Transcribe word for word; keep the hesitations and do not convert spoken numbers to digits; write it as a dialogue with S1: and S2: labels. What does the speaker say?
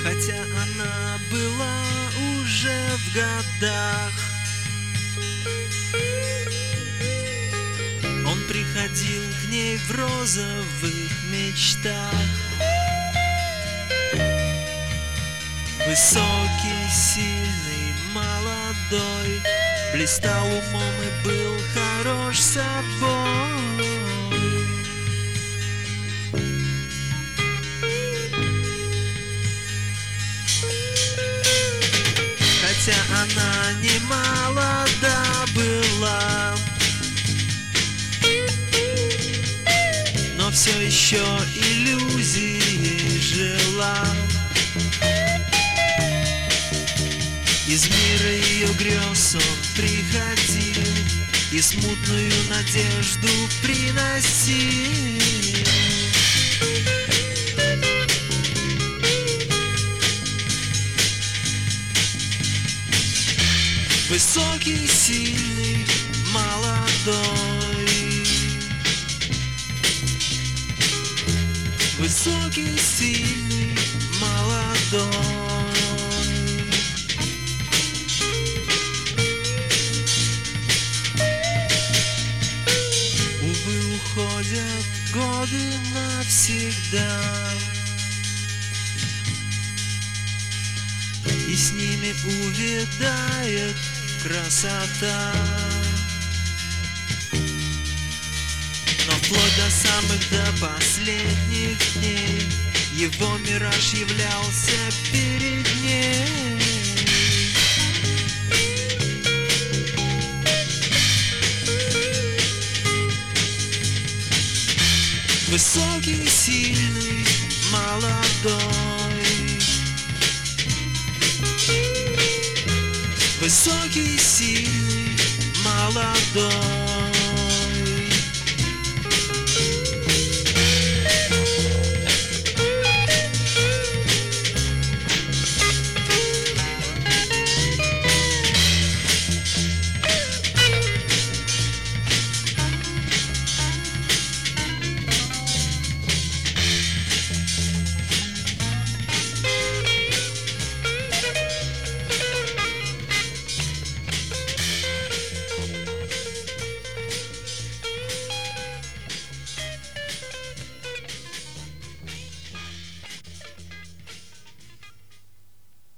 S1: Хотя она была уже в годах, он приходил к ней в розовых мечтах. Высокий, сильный, молодой, блистал умом и был хорош собой. Хотя она не молода была, но все еще иллюзией жила. Из мира ее грез он приходил и смутную надежду приносил. Высокий, сильный, молодой, высокий, сильный, молодой. Увы, уходят годы навсегда, и с ними увядает красота. Но вплоть до самых, до последних дней его мираж являлся перед ней. Высокий, сильный, молодой, высокий, сильный, молодой.